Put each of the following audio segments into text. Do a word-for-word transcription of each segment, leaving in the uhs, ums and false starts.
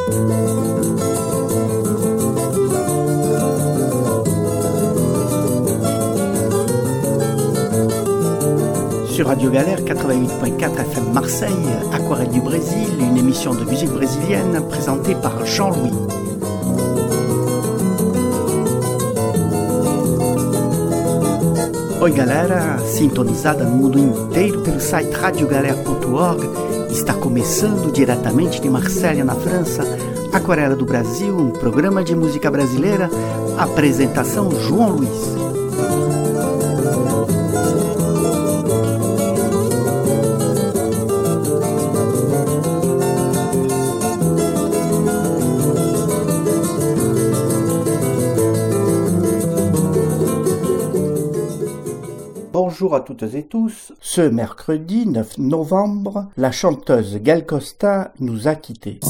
Sur Radio Galère quatre-vingt-huit point quatre F M Marseille, Aquarelle du Brésil, une émission de musique brésilienne présentée par Jean-Louis. Oi galera, sintonizada no mundo inteiro pelo site radio galera ponto org, está começando diretamente de Marselha, na França, Aquarela do Brasil, um programa de música brasileira, apresentação João Luiz. Bonjour à toutes et tous. Ce mercredi neuf novembre, la chanteuse Gal Costa nous a quittés.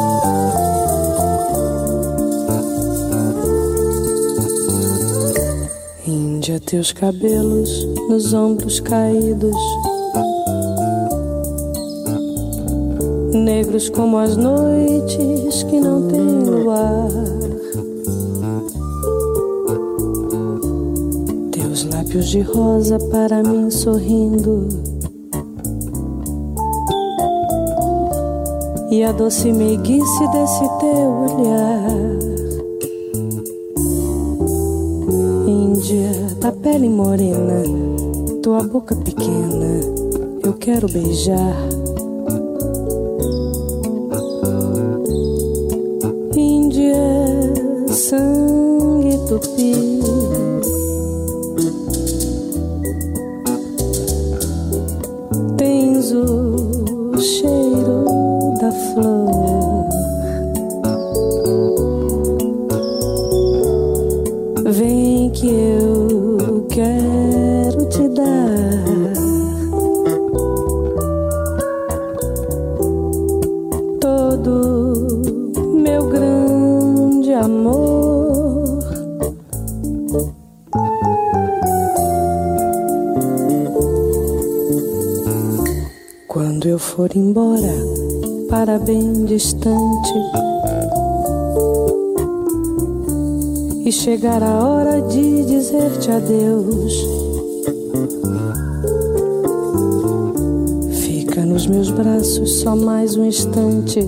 Índia, teus cabelos nos ombros caídos, negros como as noites que não têm luar. Lábios de rosa para mim sorrindo, e a doce meiguice desse teu olhar. Índia da pele morena, tua boca pequena, eu quero beijar. Índia, sangue tupi, o cheiro da flor. Vem que eu quero te dar todo meu grande amor. Quando eu for embora para bem distante e chegar a hora de dizer-te adeus, fica nos meus braços só mais um instante.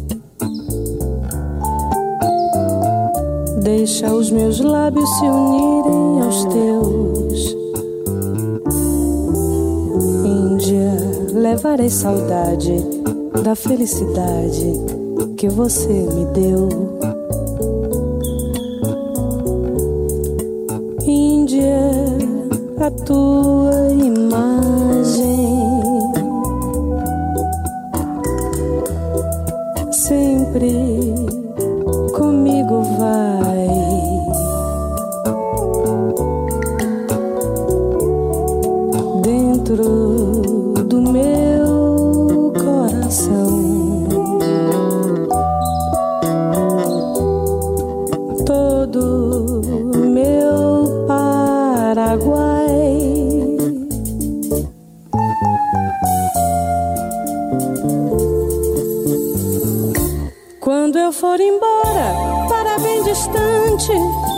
Deixa os meus lábios se unirem aos teus. Índia, levarei saudade da felicidade que você me deu. Índia, a tua imagem sempre comigo vai. Dentro do meu coração, todo meu Paraguai. Quando eu for embora para bem distante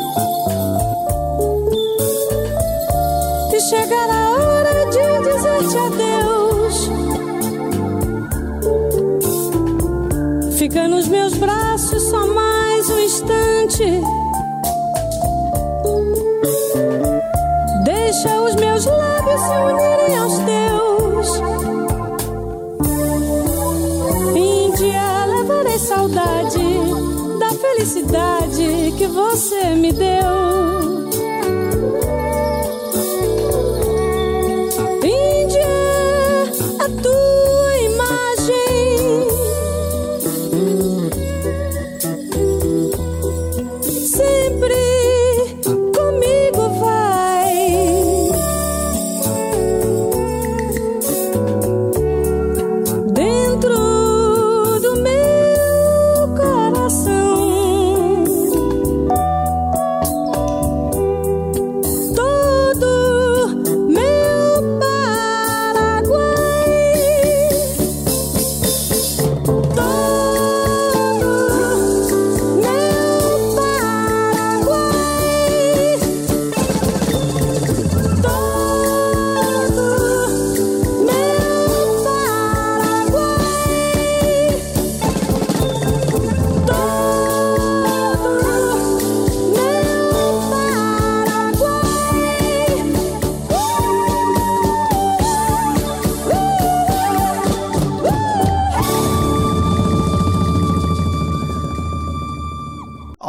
e chegar a hora de dizer-te adeus, fica nos meus braços só mais um instante. Deixa os meus lábios se unirem aos teus. Índia, levarei saudade da felicidade que você me deu.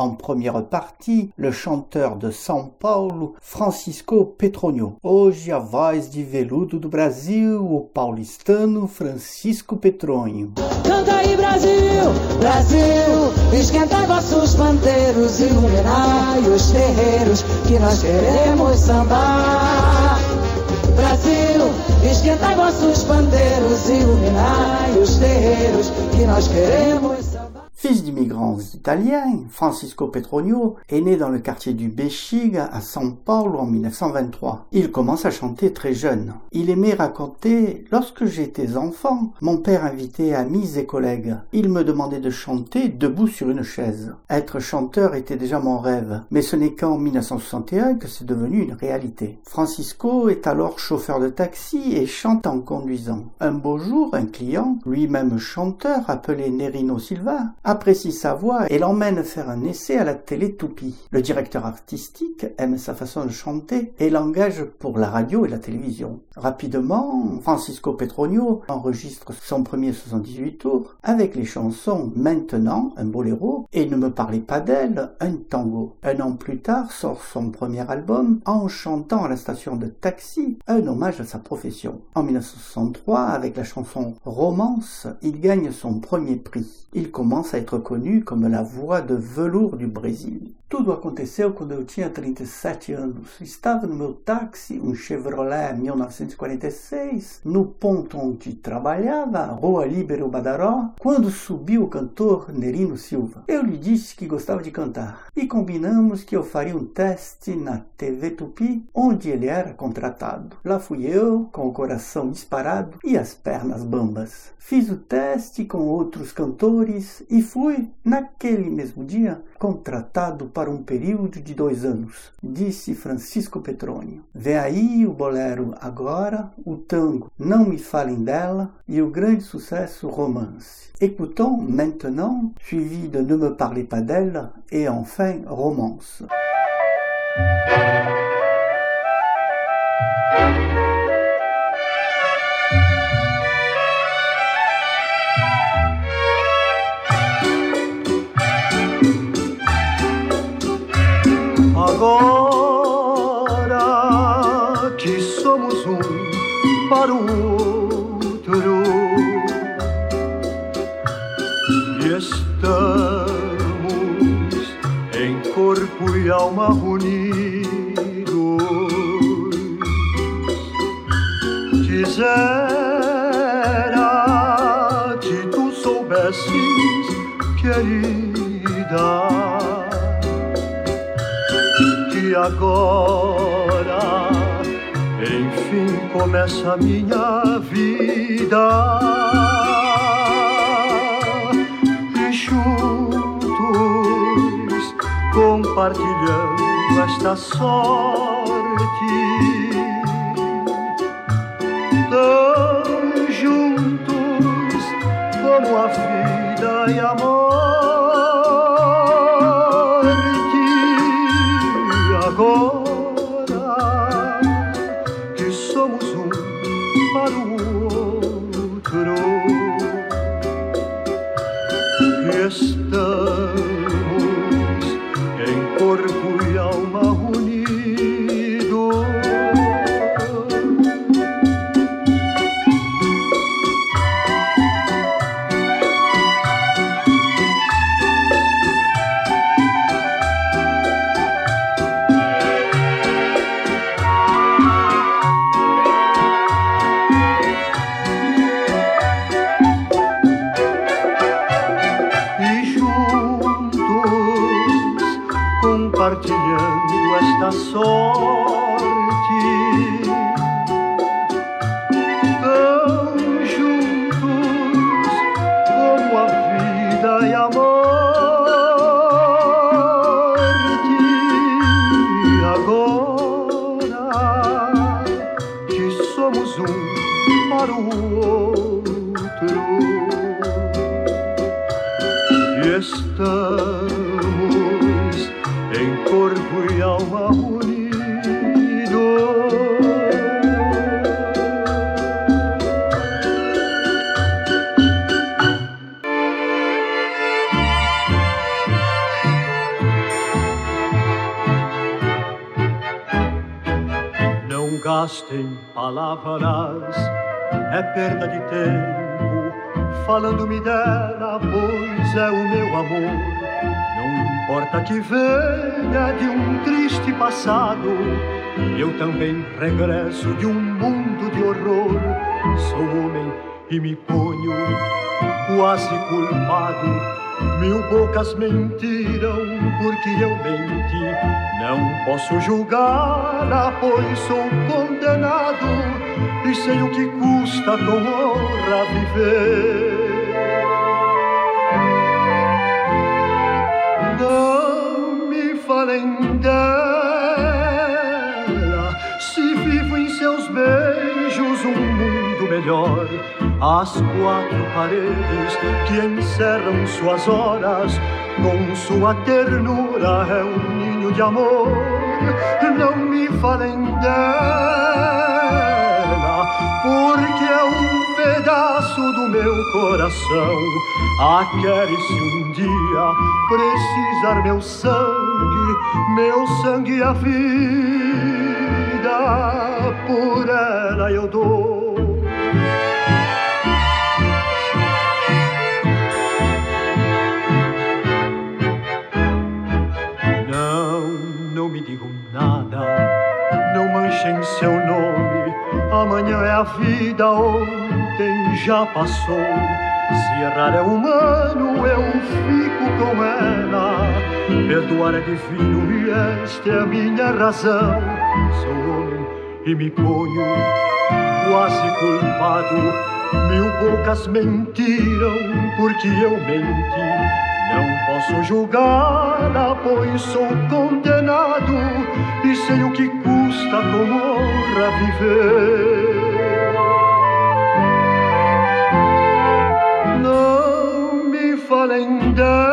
En première partie, le chanteur de São Paulo, Francisco Petronio. Hoje a voz de veludo do Brasil, o paulistano Francisco Petronio. Canta aí, Brasil, Brasil, esquentai vossos pandeiros, iluminai os terreiros, que nós queremos sambar. Brasil, esquentai vossos pandeiros, iluminai os terreiros, que nós queremos sambar. Fils d'immigrants italiens, Francisco Petronio est né dans le quartier du Bexiga à São Paulo en dix-neuf cent vingt-trois. Il commence à chanter très jeune. Il aimait raconter « Lorsque j'étais enfant, mon père invitait amis et collègues. Il me demandait de chanter debout sur une chaise. Être chanteur était déjà mon rêve, mais ce n'est qu'en dix-neuf cent soixante et un que c'est devenu une réalité. » Francisco est alors chauffeur de taxi et chante en conduisant. Un beau jour, un client, lui-même chanteur, appelé Nerino Silva, apprécie sa voix et l'emmène faire un essai à la télé Tupi. Le directeur artistique aime sa façon de chanter et l'engage pour la radio et la télévision. Rapidement, Francisco Petronio enregistre son premier soixante-dix-huit tours avec les chansons Maintenant, un boléro, et Ne me parlez pas d'elle, un tango. Un an plus tard sort son premier album en chantant à la station de taxi, un hommage à sa profession. En dix-neuf cent soixante-trois, avec la chanson Romance, il gagne son premier prix. Il commence à être connu como la voix de velour do Brasil. Tudo aconteceu quando eu tinha trinta e sete anos. Estava no meu táxi, um Chevrolet mil novecentos e quarenta e seis, no ponto onde trabalhava, Rua Líbero Badaró, quando subiu o cantor Nerino Silva. Eu lhe disse que gostava de cantar e combinamos que eu faria um teste na T V Tupi, onde ele era contratado. Lá fui eu, com o coração disparado e as pernas bambas. Fiz o teste com outros cantores e fui, naquele mesmo dia, contratado para um período de dois anos, disse Francisco Petronio. Vem aí o bolero Agora, o tango Não Me Falem Dela e o grande sucesso Romance. Écoutons Maintenant, suivi de Ne Me Parlez Pas d'elle et enfin Romance. Agora que somos um para o outro e estamos em corpo e alma unidos, quisera que tu soubesses, querida, que agora, enfim, começa a minha vida e juntos, compartilhando esta sorte, tão juntos como a vida e a morte. Agora que somos um para o outro e estamos em corpo e alma unidos, compartilhando esta sorte, tão juntos como a vida e a morte. Agora que somos um para o outro e estamos em corpo e alma unidos. gasto em palavras é perda de tempo, falando-me dela, pois é o meu amor. Não importa que venha de um triste passado, eu também regresso de um mundo de horror. Sou homem e me ponho quase culpado. Mil bocas mentiram porque eu menti. Não posso julgá-la, pois sou condenado e sei o que custa com honra viver. Não me falem dela, se vivo em seus beijos um mundo melhor. As quatro paredes que encerram suas horas, com sua ternura é um ninho de amor. Não me falem dela, porque é um pedaço do meu coração. Ah, quer-se um dia precisar meu sangue, meu sangue e a vida, por ela eu dou. Não manchem seu nome, amanhã é a vida, ontem já passou. Se errar é humano, eu fico com ela. Perdoar é divino e esta é a minha razão. Sou homem e me ponho quase culpado. Mil bocas mentiram porque eu menti. Não posso julgá-la, pois sou condenado e sei o que custa com honra viver. Não me falem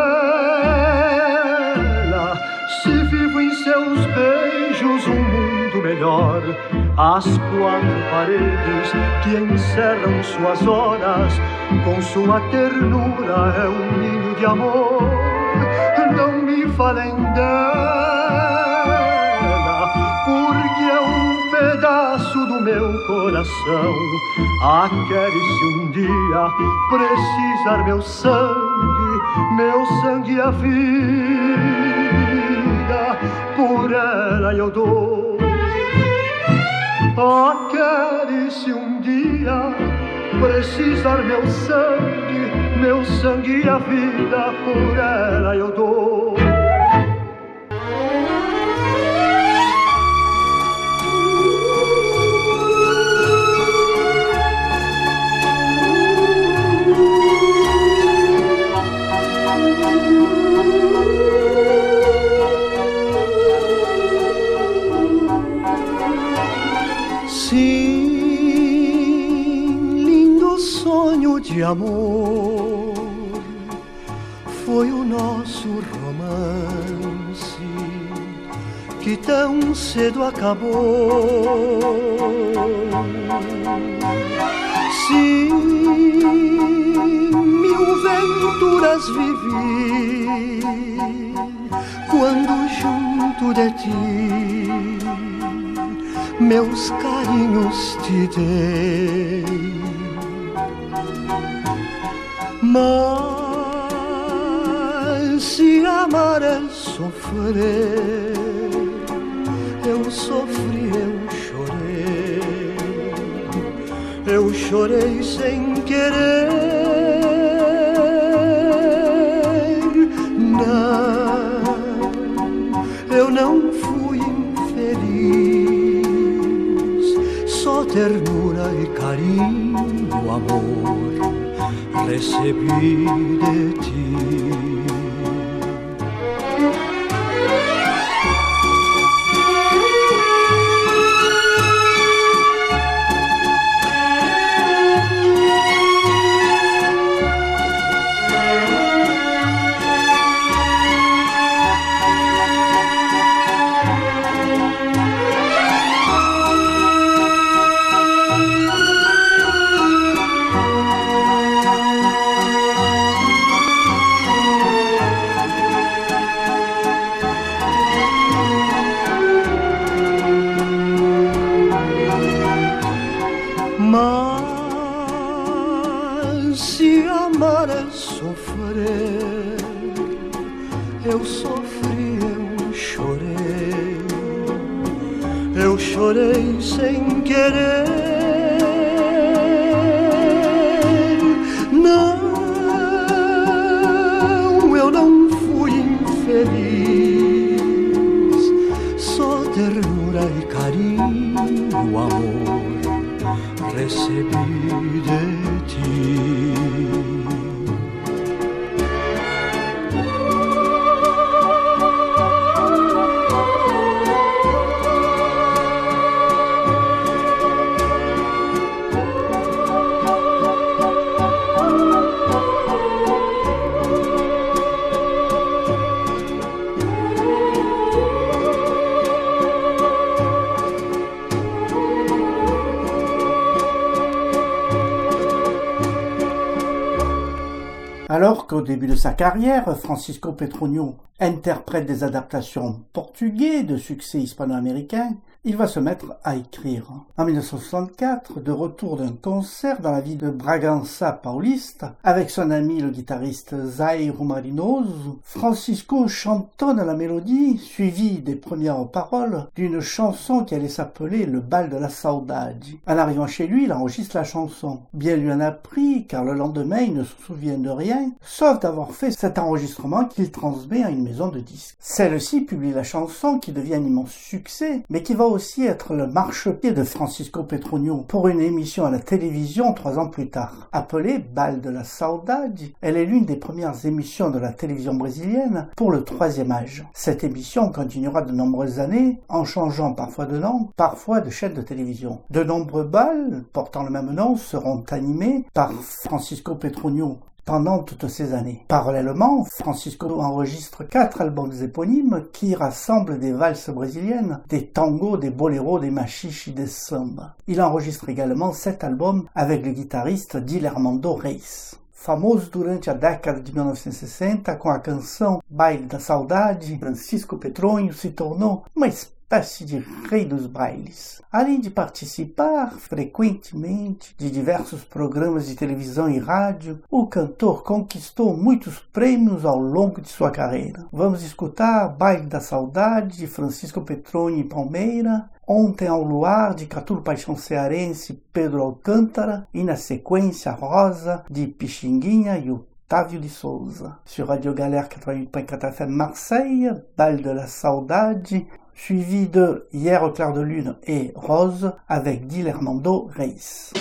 dela, se vivo em seus beijos um mundo melhor. As quatro paredes que encerram suas horas, com sua ternura é um ninho de amor. Não me falem dela, porque é um pedaço do meu coração. Ah, quer-se um dia precisar meu sangue, meu sangue e a vida, por ela eu dou. Ah, quer-se um dia precisar meu sangue, meu sangue e a vida, por ela eu dou. De amor foi o nosso romance que tão cedo acabou. Sim, mil venturas vivi quando junto de ti meus carinhos te dei. Mas se amar é sofrer, eu sofri, eu chorei, eu chorei sem querer. Não, eu não fui infeliz, só ternura e carinho, amor recebi de ti. eu sofri, eu chorei, eu chorei sem querer. Não, eu não fui infeliz, só ternura e carinho, amor, recebi de ti. Alors qu'au début de sa carrière, Francisco Petronio interprète des adaptations portugaises de succès hispano-américains, il va se mettre à écrire. En dix-neuf cent soixante-quatre, de retour d'un concert dans la ville de Bragança Paulista, avec son ami le guitariste Zairo Marinoso, Francisco chantonne la mélodie, suivie des premières paroles, d'une chanson qui allait s'appeler Le Bal de la Saudade. En arrivant chez lui, il enregistre la chanson. Bien lui en a pris, car le lendemain, il ne se souvient de rien, sauf d'avoir fait cet enregistrement qu'il transmet à une maison de disques. Celle-ci publie la chanson qui devient un immense succès, mais qui va aussi être le marchepied de Francisco Petronio pour une émission à la télévision trois ans plus tard. Appelée Bal de la Saudade, elle est l'une des premières émissions de la télévision brésilienne pour le troisième âge. Cette émission continuera de nombreuses années, en changeant parfois de nom, parfois de chaîne de télévision. De nombreux bals portant le même nom seront animés par Francisco Petronio pendant toutes ces années. Parallèlement, Francisco enregistre quatre albums éponymes qui rassemblent des valses brésiliennes, des tangos, des boléros, des machiches et des sambas. Il enregistre également sept albums avec le guitariste Dilermando Reis. Famoso durante a década de mil novecentos e sessenta com a canção Baile da Saudade, Francisco Petronio se tornou uma espécie de rei dos bailes. Além de participar frequentemente de diversos programas de televisão e rádio, o cantor conquistou muitos prêmios ao longo de sua carreira. Vamos escutar Baile da Saudade de Francisco Petronio e Palmeira, Ontem ao Luar de Catulo Paixão Cearense Pedro Alcântara e na sequência Rosa de Pixinguinha e Otávio de Souza. Sur Radio Galère quatre-vingt-huit point quatre F M Marseille, Bal de la Saudade, suivi de Hier au clair de lune et Rose avec Dilermando Reis.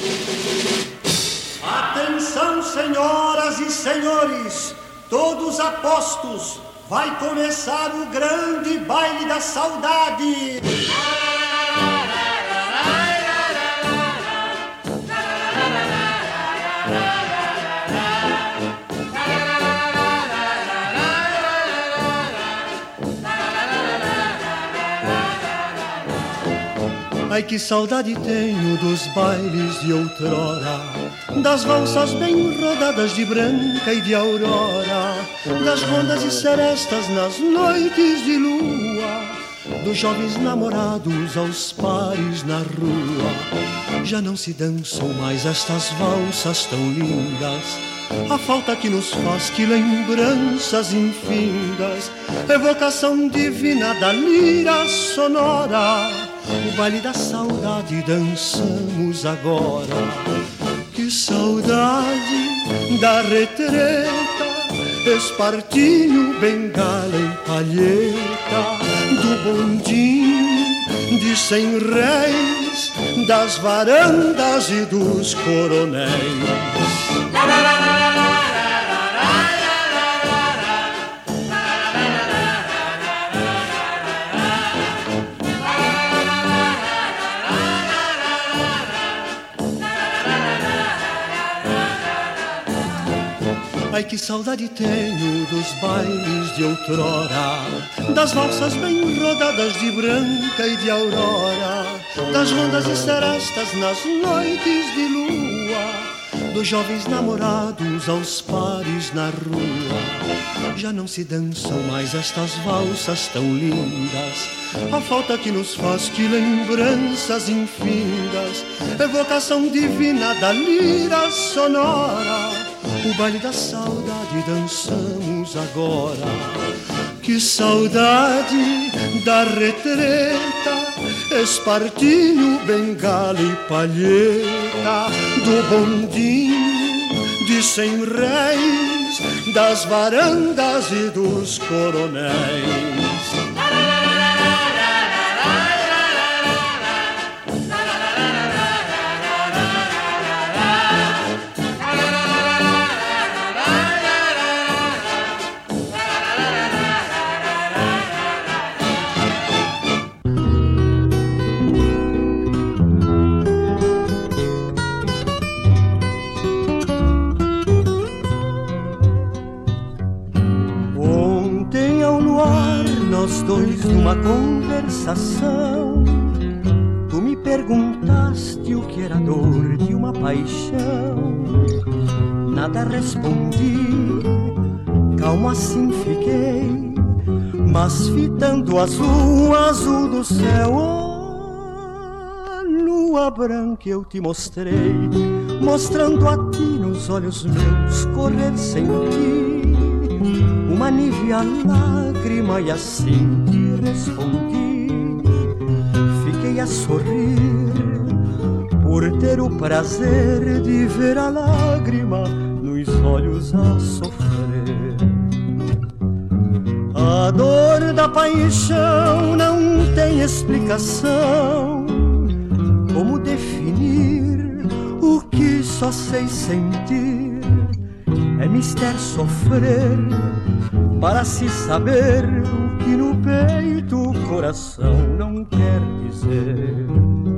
Atenção, senhoras e senhores, todos apostos, vai começar o grande baile da saudade. Ai, que saudade tenho dos bailes de outrora, das valsas bem rodadas de branca e de aurora, das rondas e serestas nas noites de lua, dos jovens namorados aos pares na rua. Já não se dançam mais estas valsas tão lindas, a falta que nos faz, que lembranças infindas, evocação divina da lira sonora. O baile da saudade dançamos agora. Que saudade da retreta, espartilho, bengala e palheta, do bondinho de cem réis, das varandas e dos coronéis. Ai, que saudade tenho dos bailes de outrora, das valsas bem rodadas de branca e de aurora, das rondas e serestas nas noites de lua, dos jovens namorados aos pares na rua. Já não se dançam mais estas valsas tão lindas, a falta que nos faz, que lembranças infindas, evocação divina da lira sonora. O baile da saudade que dançamos agora. Que saudade da retreta, espartilho, bengala e palheta, do bondinho de cem réis, das varandas e dos coronéis. Nós dois numa conversação, tu me perguntaste o que era dor de uma paixão. Nada respondi, calmo assim fiquei, mas fitando o azul, o azul do céu, oh, lua branca eu te mostrei, mostrando a ti nos olhos meus correr sem ti uma nívea lágrima, e assim te respondi. Fiquei a sorrir por ter o prazer de ver a lágrima nos olhos a sofrer. A dor da paixão não tem explicação. Como definir o que só sei sentir? É mistério sofrer para se saber o que no peito o coração não quer dizer.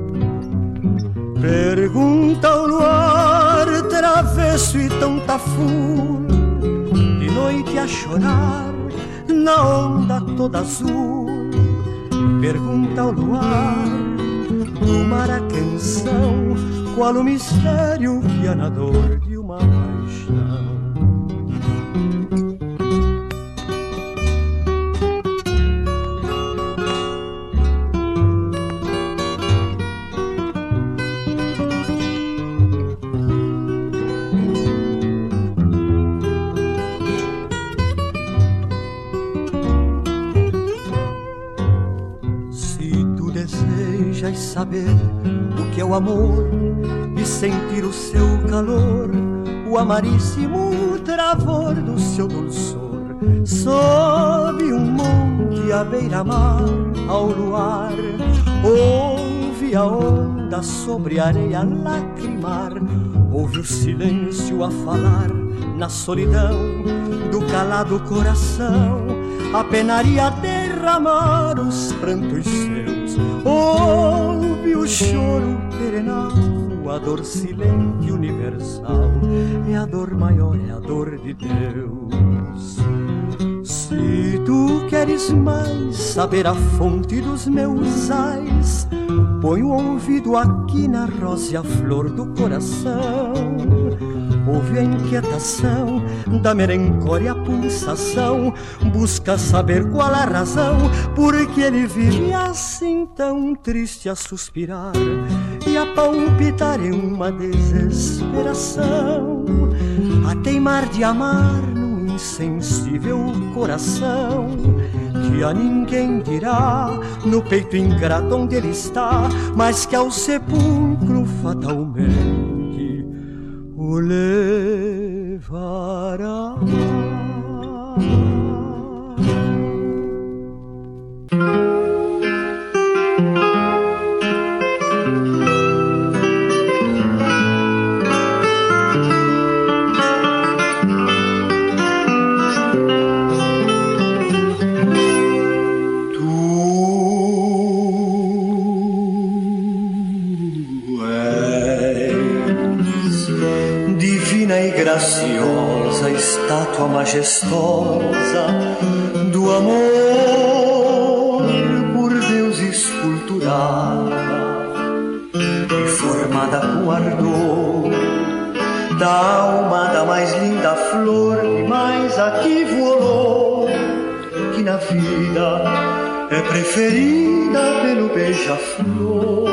Pergunta ao luar, travesso e tão tafu, de noite a chorar na onda toda azul. Pergunta ao luar, do mar a canção, qual o mistério que há na dor de uma paixão. Saber o que é o amor e sentir o seu calor, o amaríssimo travor do seu dulçor. Sob um monte à beira-mar, ao luar, ouve a onda sobre a areia lacrimar. Ouve o silêncio a falar na solidão do calado coração, a penaria derramar os prantos seus. Ouve o choro perenal, a dor silente universal, é a dor maior, é a dor de Deus. Se tu queres mais saber a fonte dos meus ais, põe o ouvido aqui na rosa e a flor do coração. Ouve a inquietação da melancólia, a pulsação, busca saber qual a razão, porque ele vive assim tão triste a suspirar e a palpitar em uma desesperação, a teimar de amar no insensível coração, que a ninguém dirá no peito ingrato onde ele está, mas que ao sepulcro fatalmente o levará. Graciosa, estátua majestosa do amor por Deus esculturada e formada com ardor da alma da mais linda flor que mais aqui voou, que na vida é preferida pelo beija-flor.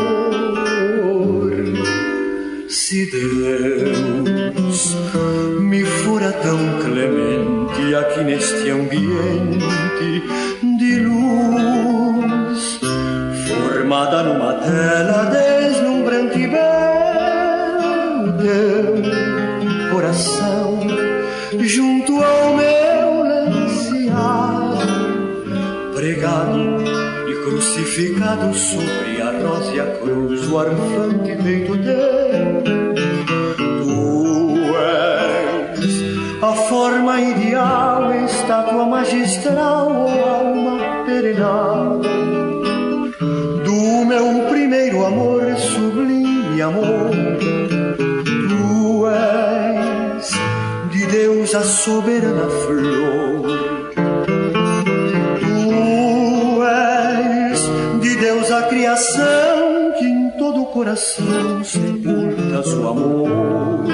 Se Deus me fora tão clemente aqui neste ambiente de luz, formada numa tela deslumbrante e belo, teu coração junto ao meu lençar, pregado e crucificado sobre a rosa e a cruz, o arfante peito teu. A forma ideal, estátua magistral, alma perenal do meu primeiro amor, sublime amor. Tu és de Deus a soberana flor, tu és de Deus a criação que em todo o coração sepultas o amor.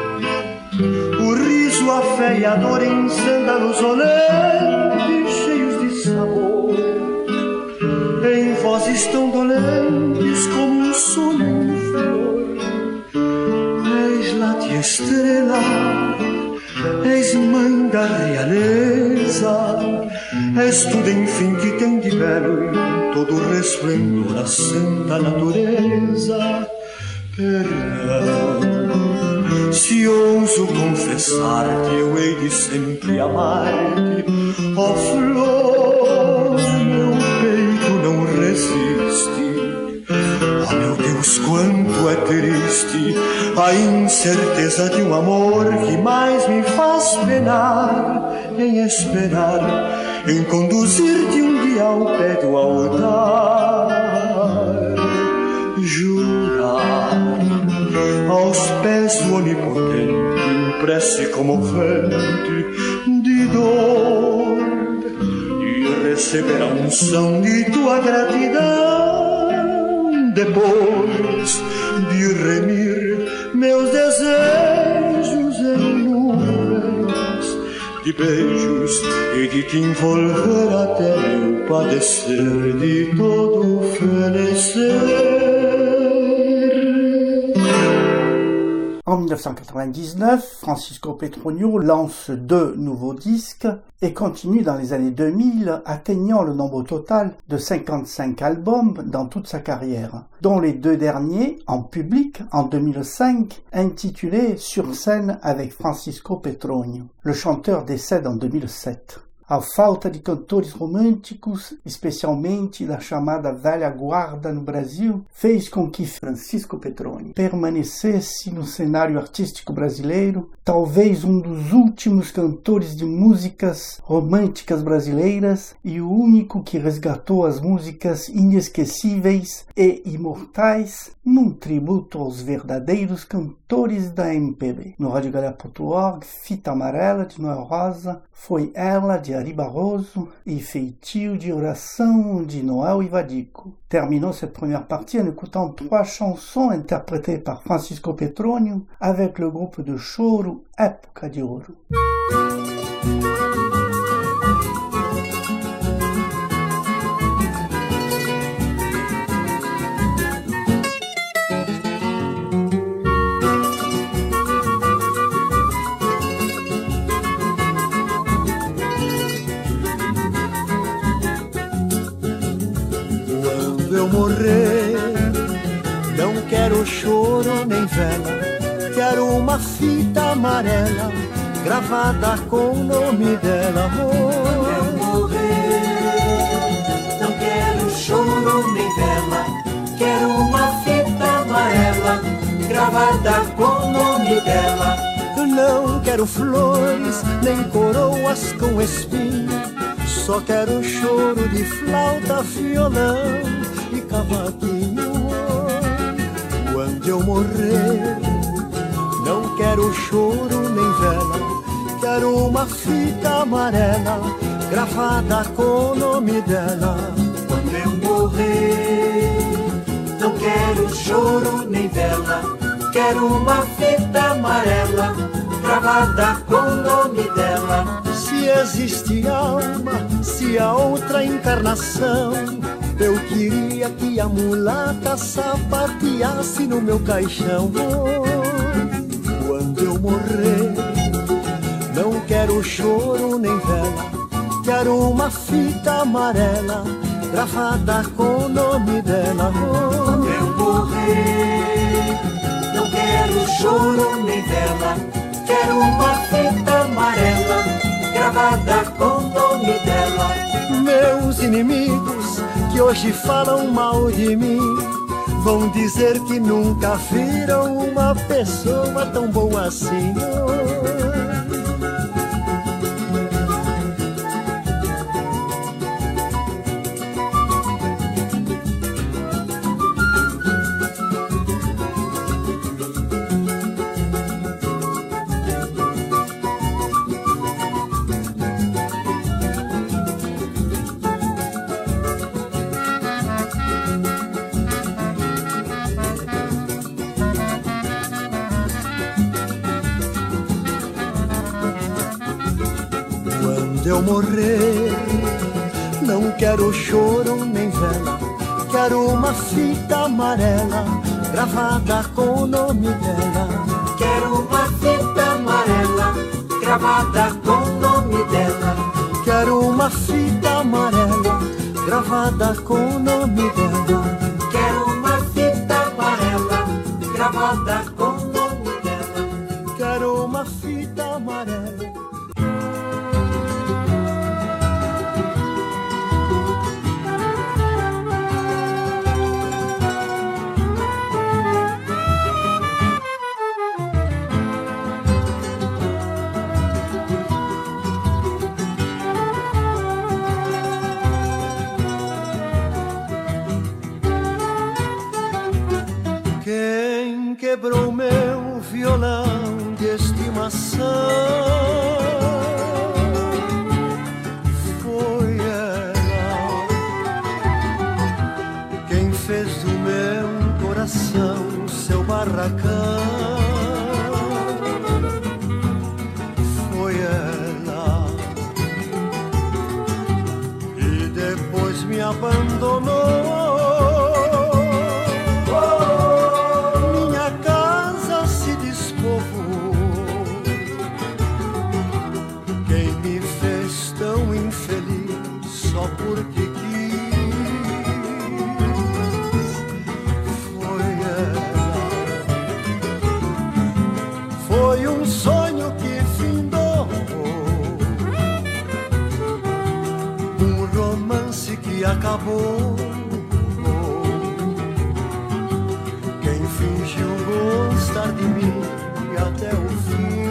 A fé e a dor em sândalos olentes cheios de sabor, em vozes tão dolentes como um sonho em flor. És late estrela, és mãe da realeza, és tudo enfim que tem de belo em todo o resplendor a santa natureza. Perdão, se ouso confessar-te, eu hei de sempre amar-te, ó oh, flor, meu peito não resiste. Ó oh, meu Deus, quanto é triste a incerteza de um amor que mais me faz penar em esperar, em conduzir-te um dia ao pé do altar. Jurar aos pés do onipotente, em prece comovente de dor, e receber a unção de tua gratidão, depois de remir meus desejos em nuvens de beijos e de te envolver até eu padecer de todo fenecer. En mille neuf cent quatre-vingt-dix-neuf, Francisco Petronio lance deux nouveaux disques et continue dans les années deux mille, atteignant le nombre total de cinquante-cinq albums dans toute sa carrière, dont les deux derniers en public en deux mille cinq, intitulés Sur scène avec Francisco Petronio. Le chanteur décède en deux mille sept. A falta de cantores românticos, especialmente da chamada velha guarda no Brasil, fez com que Francisco Petronio permanecesse no cenário artístico brasileiro, talvez um dos últimos cantores de músicas românticas brasileiras e o único que resgatou as músicas inesquecíveis e imortais num tributo aos verdadeiros cantores da M P B. No radio galera ponto org, Fita Amarela de Noel Rosa, Foi Ela de Ari Barroso et Feitio de Oração de Noel Ivadico. Terminons cette première partie en écoutant trois chansons interprétées par Francisco Petronio avec le groupe de choro Época de Ouro. Eu morrer, não quero choro nem vela, quero uma fita amarela gravada com o nome dela. Quando eu morrer, não quero choro nem vela, quero uma fita amarela gravada com o nome dela. Eu não quero flores nem coroas com espinho, só quero choro de flauta, violão e cavaquinho. Quando eu morrer, não quero choro nem vela, quero uma fita amarela gravada com o nome dela. Quando eu morrer, não quero choro nem vela, quero uma fita amarela gravada com o nome dela. Se existe alma, se há outra encarnação, eu queria que a mulata sapateasse no meu caixão. Quando eu morrer, Não quero choro nem vela, quero uma fita amarela gravada com o nome dela. Quando eu morrer, não quero choro nem vela, quero uma fita amarela gravada com o nome dela. Meus inimigos que hoje falam mal de mim vão dizer que nunca viram uma pessoa tão boa assim. Quando eu morrer, não quero choro nem vela, quero uma fita amarela gravada com o nome dela. Quero uma fita amarela gravada com o nome dela. Quero uma fita amarela gravada com o nome dela. Quero uma fita amarela gravada com o nome dela. Quero uma fita amarela. Quebrou meu violão de estimação foi ela. Quem fez do meu coração seu barracão foi ela. E depois me abandonou. Porque quis, foi ela. Foi um sonho que findou, um romance que acabou. Quem fingiu gostar de mim até o fim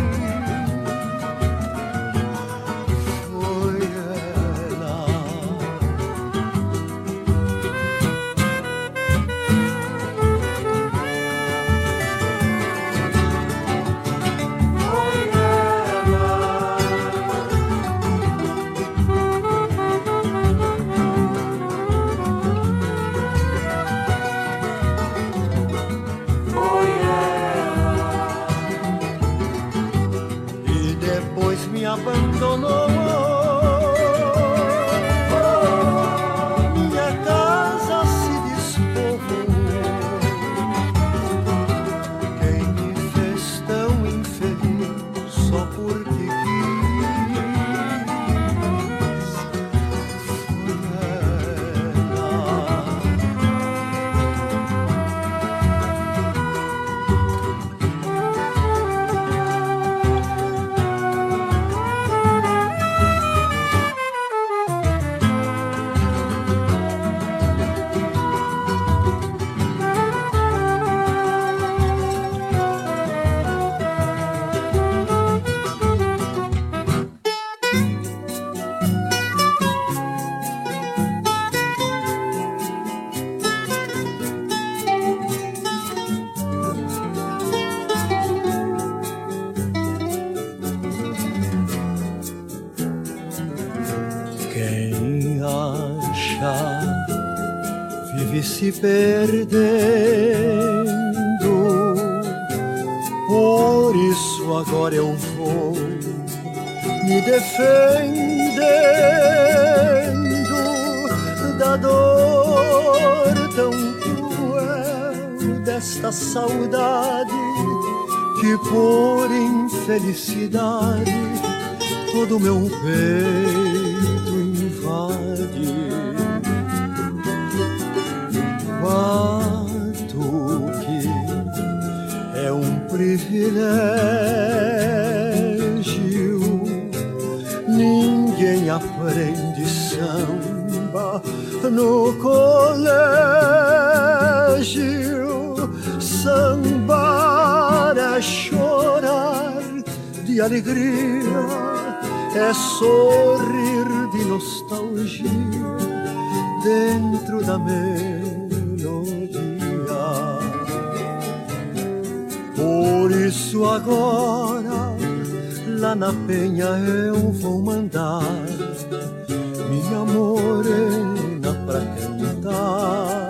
abandonou. Minha casa se despovoou. Quem me fez tão infeliz só porque quis foi ela. Vive se perdendo, por isso agora eu vou me defendendo da dor tão cruel desta saudade que por infeliz felicidade todo meu peito invade. Batuque é um privilégio, ninguém aprende samba no colégio. Sambar é chorar de alegria, é sorrir de nostalgia dentro da melodia. Por isso agora lá na penha eu vou mandar minha morena pra cantar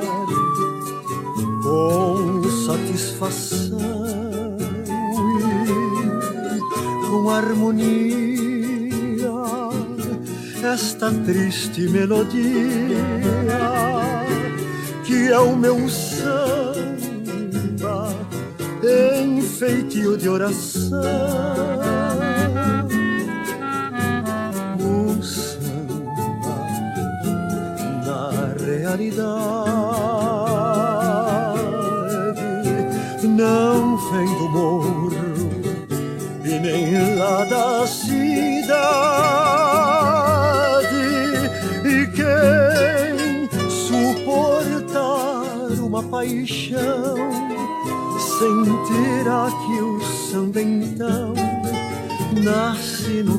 com satisfação e com harmonia esta triste melodia que é o meu samba em feitio de oração. O samba na realidade não vem do morro e nem lá da cidade. E quem suportar uma paixão sentirá que o samba então nasce no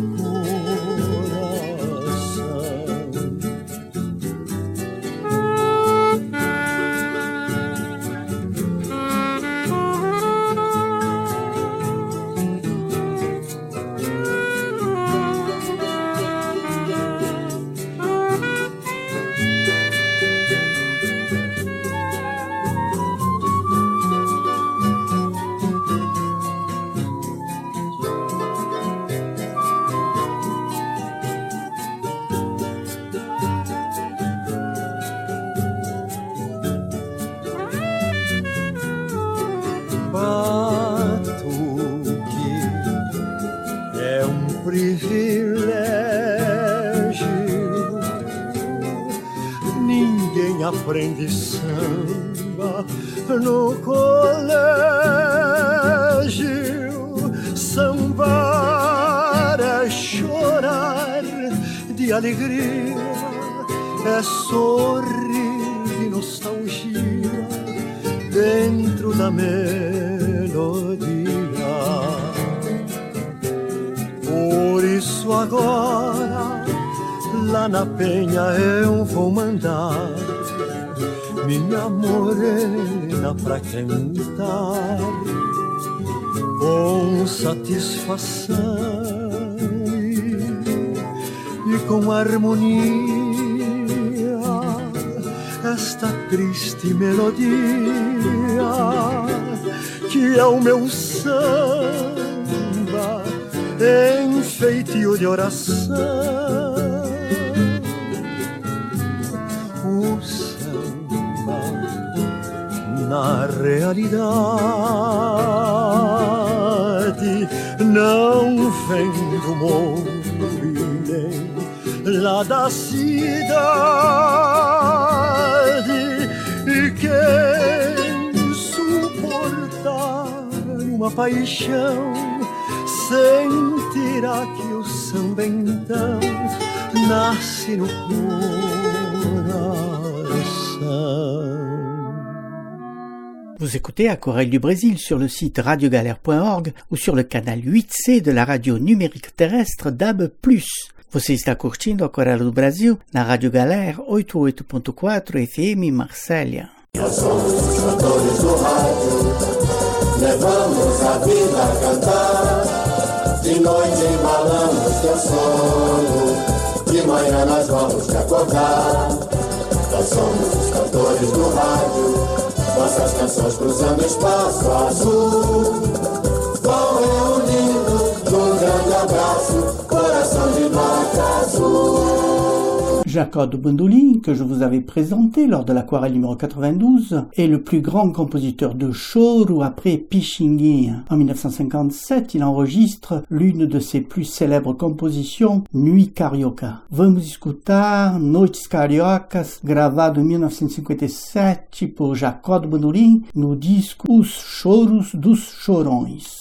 aprende samba no colégio. Sambar é chorar de alegria, é sorrir de nostalgia dentro da melodia. Por isso agora lá na penha eu vou mandar minha morena pra cantar com satisfação e, e com harmonia esta triste melodia que é o meu samba em feitio de oração. O samba na realidade não vem do morro e nem lá da cidade. E quem suportar uma paixão sentirá que o samba então nasce no coração. Vous écoutez Aquarelle du Brésil sur le site radio galère point org ou sur le canal huit C de la radio numérique terrestre D A B plus. Você está curtindo Aquarela do Brasil na Rádio Galera oitenta e oito ponto quatro F M Marsella. Nós somos os cantores do rádio, levamos a vida a cantar. De noite embalamos teu sono, de manhã nós vamos te acordar. Nós somos os cantores do rádio, nossas canções cruzando espaço azul. Vão reunindo num grande abraço, coração de nota azul. Jacó do Bandolim, que je vous avais présenté lors de l'aquarelle numéro quatre-vingt-douze, est le plus grand compositeur de choro après Pixinguinha. En mille neuf cent cinquante-sept, il enregistre l'une de ses plus célèbres compositions, Nuit Carioca. Vamos escutar Noites Cariocas, gravado em mil novecentos e cinquenta e sete por Jacó do Bandolim, no disco Os Choros dos Chorões.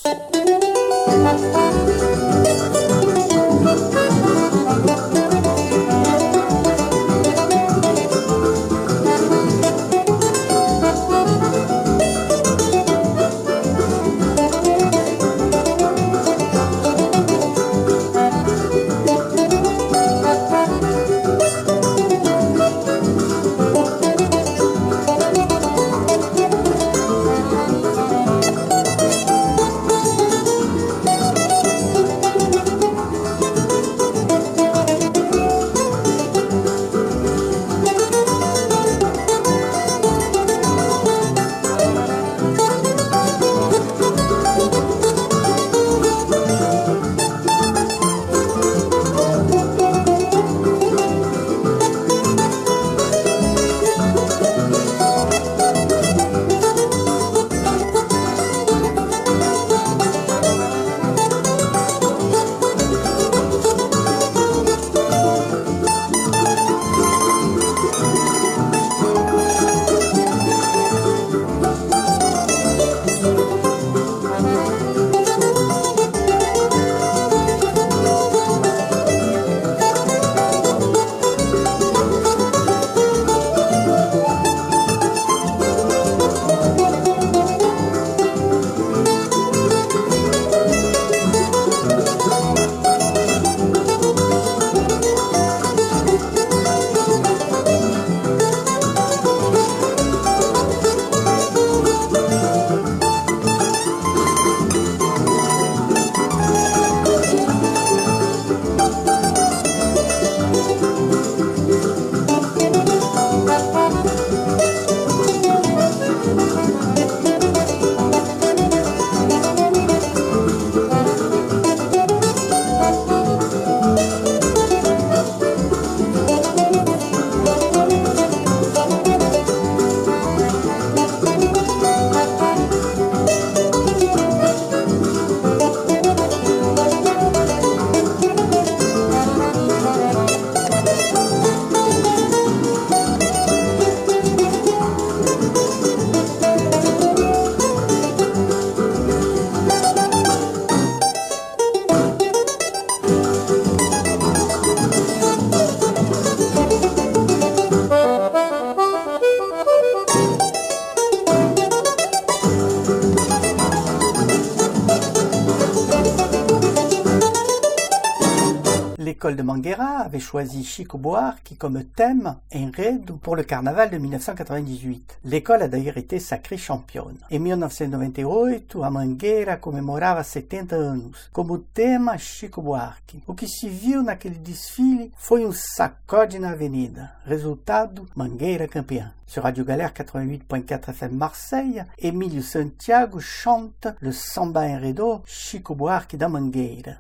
L'école de Mangueira avait choisi Chico Buarque comme thème Enredo pour le carnaval de mille neuf cent quatre-vingt-dix-huit. L'école a d'ailleurs été sacrée championne. Em mil novecentos e noventa e oito, a Mangueira comemorava setenta anos. Como tema, Chico Buarque. O que se viu naquele desfile foi um sacode na avenida. Resultado, Mangueira campeã. Sur Radio Galère quatre-vingt-huit point quatre F M Marseille, Emílio Santiago chante le samba enredo Chico Buarque da Mangueira.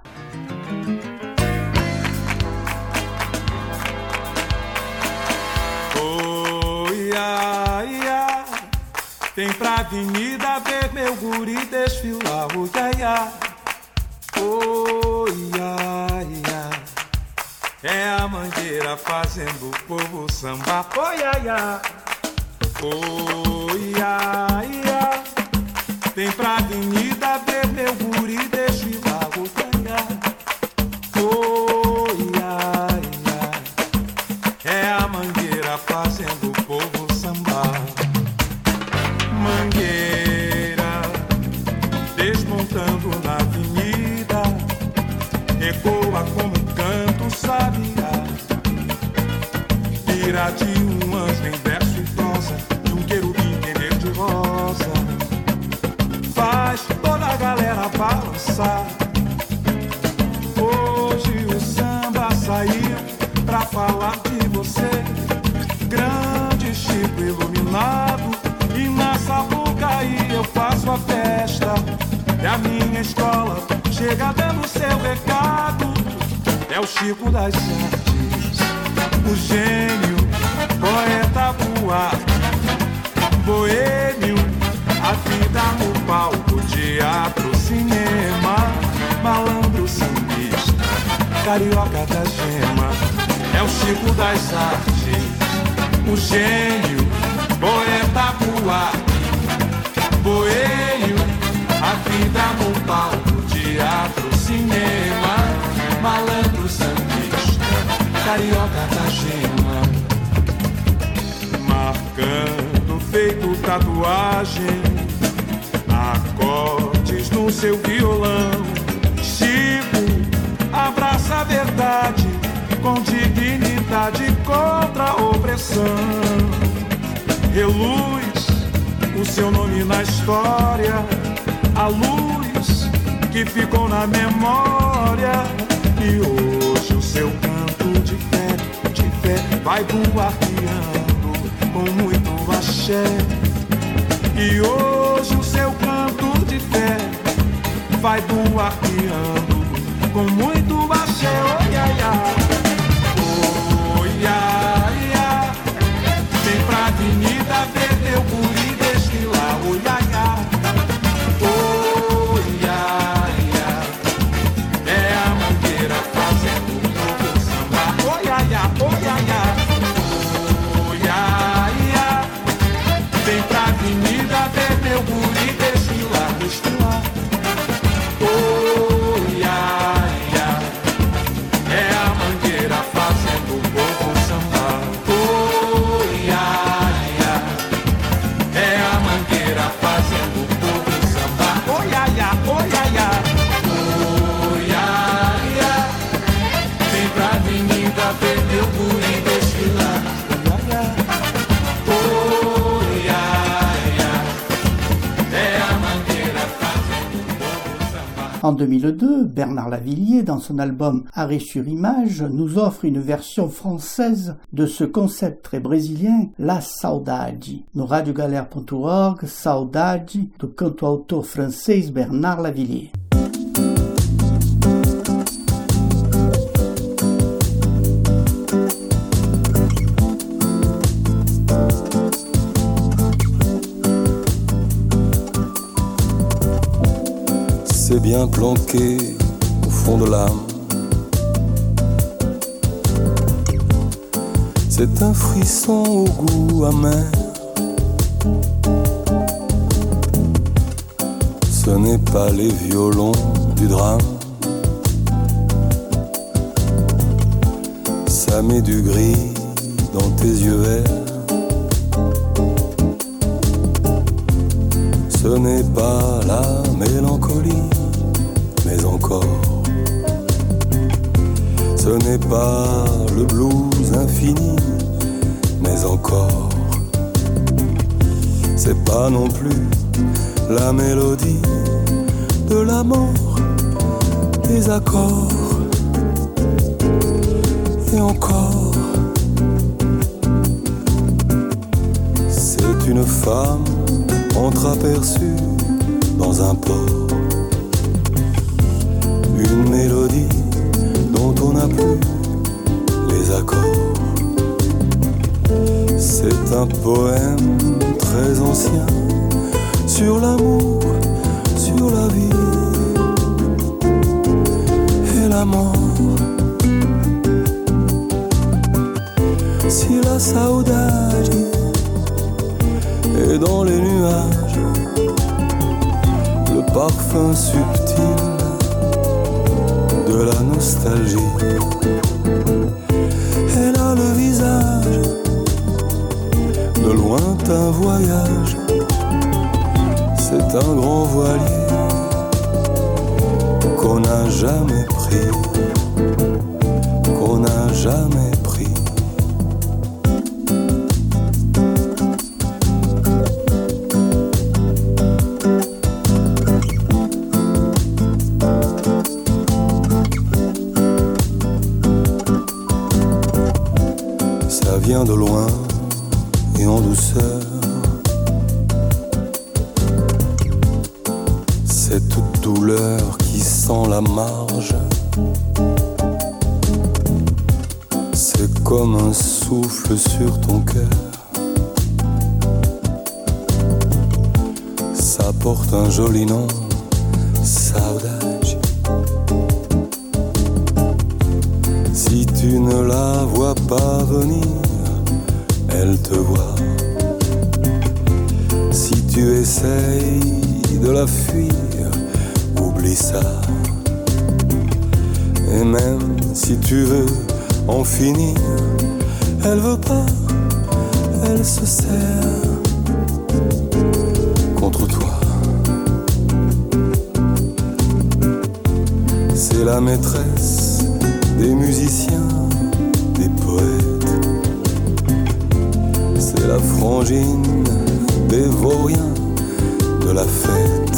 Ia, ia, vem pra avenida ver meu guri desfilar o iaiá. Oh, ia, ia, é a Mangueira fazendo o povo sambar. Oh, iaiá. Oh, ia, ia, vem pra avenida ver meu guri desfilar o iaiá. Oh, ia, ia, é a Mangueira fazendo o povo sambar. Mangueira desmontando na avenida, ecoa como um canto sabiá. Vira de um anjo em verso e prosa, de um querubim em verde rosa, faz toda a galera balançar. Hoje o samba saiu pra falar de você, grande Chico iluminado, e na Sapucaí eu faço a festa. É a minha escola, chega dando seu recado, é o Chico das artes. o gênio, poeta Buarque, boêmio, a vida no palco, teatro, cinema, malandro sambista, carioca da gema, é o Chico das artes, o gênio, poeta Buarque, boêmio, a vida no palco, teatro, cinema, malandro sambista, carioca da gema, marcando feito tatuagem, acordes no seu violão. Chico abraça a verdade com dignidade contra a opressão. Reluz o seu nome na história, a luz que ficou na memória. E hoje o seu canto de fé, de fé vai buarqueando com muito axé. E hoje o seu canto de fé vai buarqueando com muito axé. Oh, ia, ia. Oh, ia, ia. Vem pra avenida ver teu guri desfilar. Oh, ia, ia. Oh, ia, ia. É a mangueira fazendo um novo samba. Oh, ia, ia. Oh, ia, ia. Oh, ia, ia. Vem pra avenida ver meu guri desfilar, desfilar. Oh, ia, ia. É a mangueira fazendo o povo sambar. Oh, ia, ia. É a mangueira fazendo o povo sambar. Oh, ia, ia. Oh, ia, ia. Oh, ia, ia. Vem pra avenida ver meu guri desfilar. Oh, ia, ia. En deux mille deux, Bernard Lavilliers, dans son album Arrêt sur image, nous offre une version française de ce concept très brésilien, La Saudade. No radio galère ponto org, Saudade, do canto-autor francês Bernard Lavilliers. C'est bien planqué au fond de l'âme. C'est un frisson au goût amer. Ce n'est pas les violons du drame. Ça met du gris dans tes yeux verts. Ce n'est pas la mélancolie, mais encore. Ce n'est pas le blues infini, mais encore. C'est pas non plus la mélodie de la mort, des accords. Et encore, c'est une femme entreaperçue dans un port. Une mélodie dont on n'a plus les accords. C'est un poème très ancien sur l'amour, sur la vie et la mort. Si la saudade est dans les nuages, le parfum subtil de la nostalgie. Elle a le visage de lointain voyage. C'est un grand voilier qu'on n'a jamais pris, qu'on n'a jamais pris. Ça vient de loin et en douceur. Cette douleur qui sent la marge. C'est comme un souffle sur ton cœur. Ça porte un joli nom, saudade. Si tu ne la vois pas venir, elle te voit. Si tu essayes de la fuir, oublie ça. Et même si tu veux en finir, elle veut pas, elle se serre contre toi. C'est la maîtresse des musiciens, des poètes. C'est la frangine des vauriens de la fête.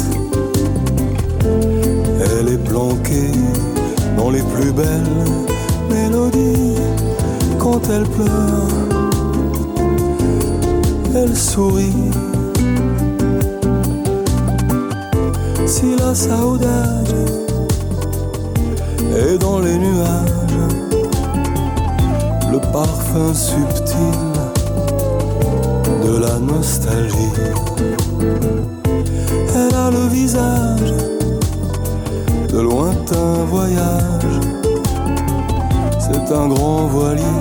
Elle est planquée dans les plus belles mélodies. Quand elle pleure, elle sourit. Si la saudade est dans les nuages, le parfum subtil de la nostalgie. Elle a le visage de lointains voyages. C'est un grand voilier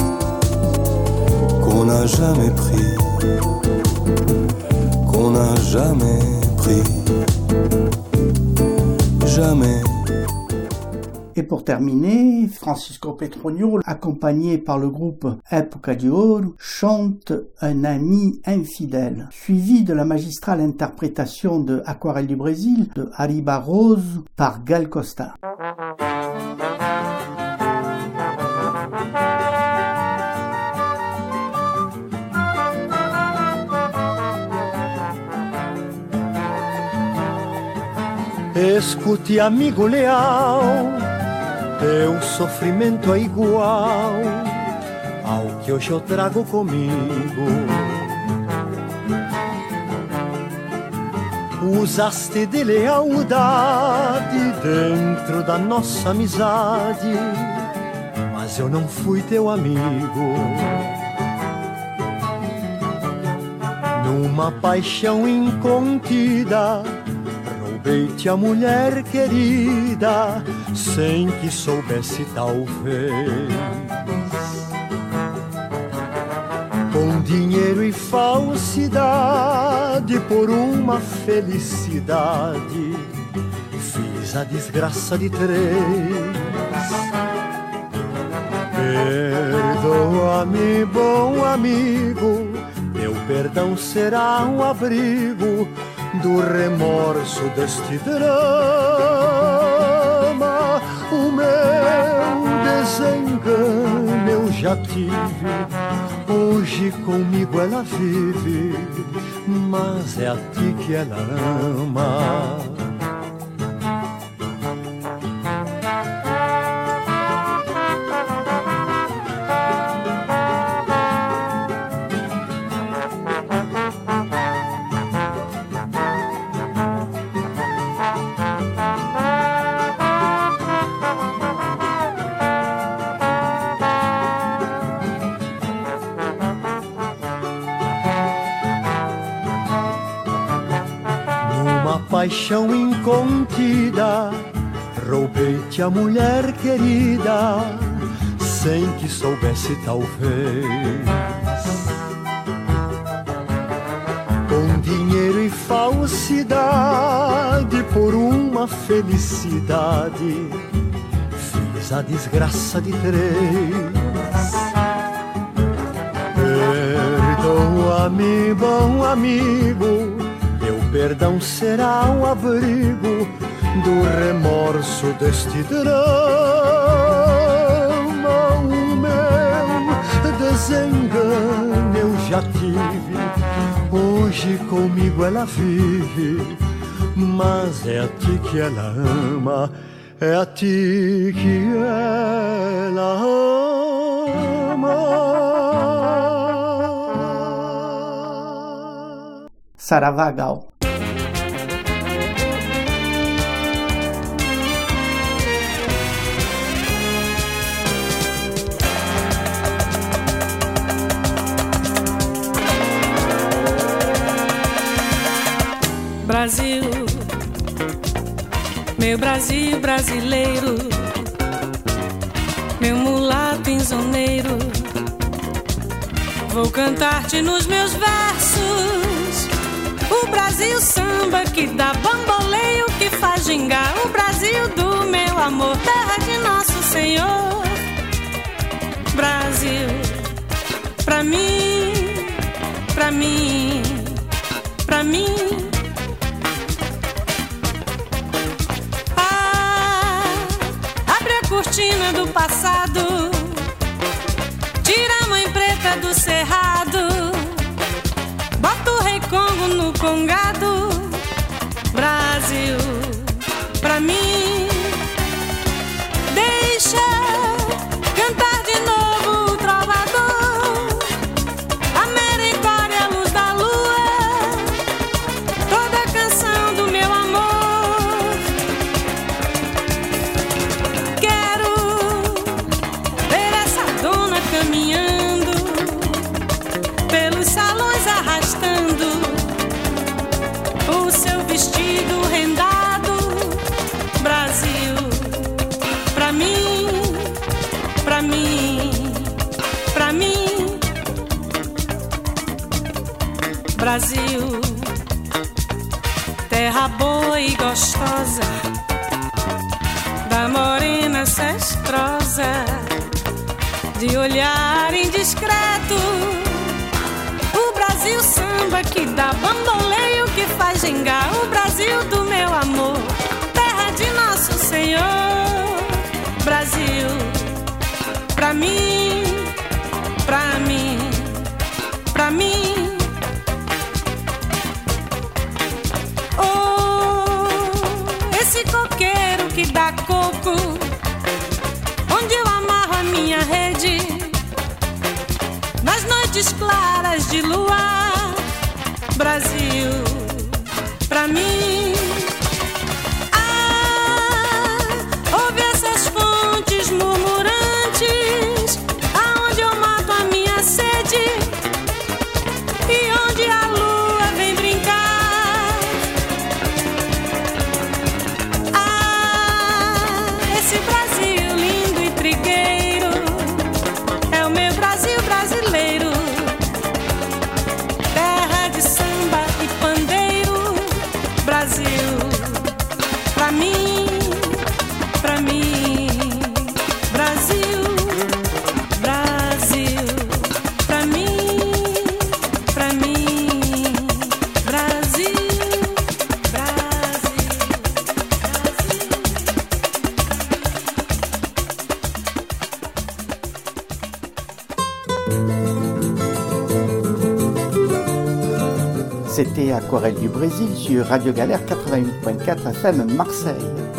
qu'on n'a jamais pris, qu'on n'a jamais pris, jamais. Et pour terminer, Francisco Petronio, accompagné par le groupe Época de Ouro, chante Un ami infidèle, suivi de la magistrale interprétation de Aquarelle du Brésil de Ari Barroso par Gal Costa. Escute, amigo leal, teu sofrimento é igual ao que hoje eu trago comigo. Usaste de lealdade dentro da nossa amizade, mas eu não fui teu amigo. Numa paixão incontida, roubei-te a mulher querida, sem que soubesse talvez. Com dinheiro e falsidade, por uma felicidade, fiz a desgraça de três. Perdoa-me, bom amigo, meu perdão será um abrigo do remorso deste drama. O meu desengano eu já tive, hoje comigo ela vive, mas é a ti que ela ama. Paixão incontida, roubei-te a mulher querida, sem que soubesse talvez. Com dinheiro e falsidade, por uma felicidade, fiz a desgraça de três. Perdoa-me, bom amigo, perdão será um abrigo do remorso deste drama. O meu desengano eu já tive, hoje comigo ela vive, mas é a ti que ela ama, é a ti que ela ama. Saravagal. Brasil, meu Brasil brasileiro, meu mulato insoneiro, vou cantar-te nos meus versos o Brasil samba que dá bamboleio, que faz gingar, o Brasil do meu amor, terra de nosso Senhor. Brasil, pra mim, pra mim, pra mim. Ah, abre a cortina do passado, tira a mãe preta do cerrado, bota o rei Congo no congado. Brasil, pra mim, deixa cantar de novo o trovador, a mericória, a luz da lua, toda a canção do meu amor. Quero ver essa dona caminhando pelos salões, arrastando o seu vestido rendado. Brasil, pra mim, pra mim, pra mim. Brasil, terra boa e gostosa, da morena cestrosa, de olhar indiscreto, o Brasil samba que dá bamboleio, que faz gingar, o Brasil do meu amor, terra de nosso Senhor. Brasil, pra mim, pra mim, pra mim. Oh, esse coqueiro que dá coco, onde eu amarro a minha rede, nas noites claras de luar. Brasil, pra mim. Ah, ouve essas fontes murmurantes, aonde eu mato a minha sede e onde a lua vem brincar. Ah, esse Brasil lindo e trigueiro é o meu Brasil brasileiro, terra de samba e pandeiro. Brasil, pra mim, pra mim. Brasil, Brasil, pra mim, pra mim. Brasil, Brasil, C'était Aquarelle du Brésil sur Radio Galère quatre-vingt-huit point quatre F M Marseille.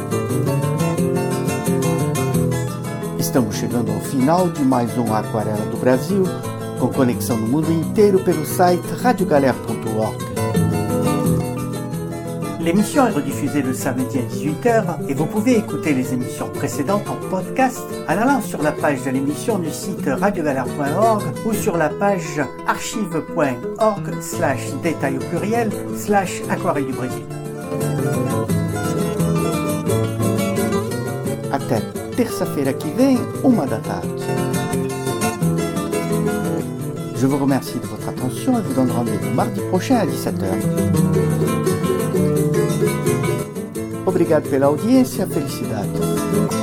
Estamos chegando ao final de mais um Aquarela do Brasil, com conexão no mundo inteiro pelo site radio galère point org. L'émission est rediffusée le samedi à dix-huit heures et vous pouvez écouter les émissions précédentes en podcast en allant sur la page de l'émission du site radio galère point org ou sur la page archive point org slash détail au pluriel slash aquarelle du Brésil. Até terça-feira que vem, uma da tarde. Je vous remercie de votre attention et vous donne rendez-vous mardi prochain à dix-sept heures. Obrigado pela audiência, felicidades.